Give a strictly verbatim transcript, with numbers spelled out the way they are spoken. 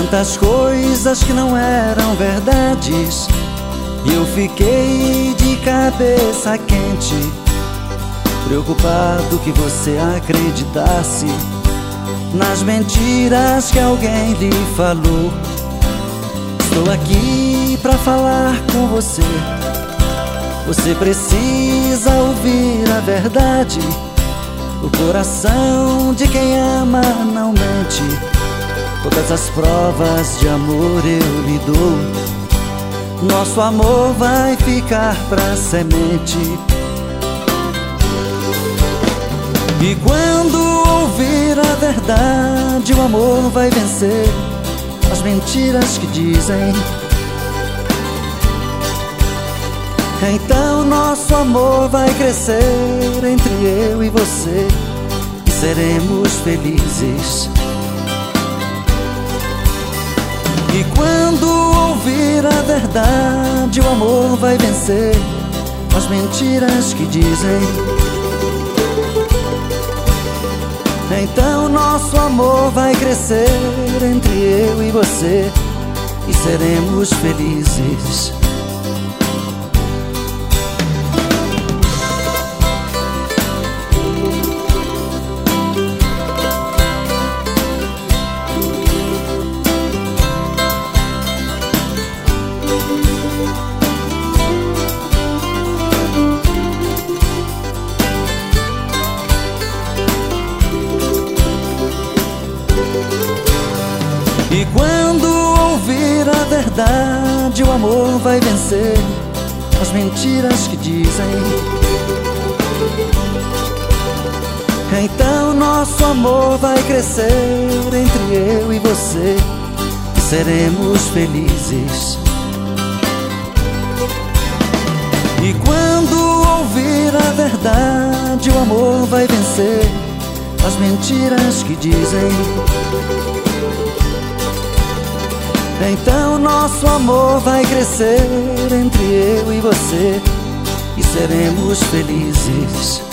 tantas coisas que não eram verdades, e eu fiquei de cabeça quente, preocupado que você acreditasse nas mentiras que alguém lhe falou. Estou aqui pra falar com você. Você precisa ouvir a verdade. O coração de quem ama não mente. Todas as provas de amor eu lhe dou. Nosso amor vai ficar pra semente. E quando ouvir a verdade, o amor vai vencer as mentiras que dizem. Então nosso amor vai crescer entre eu e você, e seremos felizes. E quando ouvir a verdade, o amor vai vencer as mentiras que dizem. Então nosso amor vai crescer entre eu e você, e seremos felizes. E quando ouvir a verdade, o amor vai vencer as mentiras que dizem. Então nosso amor vai crescer entre eu e você, e seremos felizes. E quando ouvir a verdade, o amor vai vencer as mentiras que dizem. Então nosso amor vai crescer entre eu e você, e seremos felizes.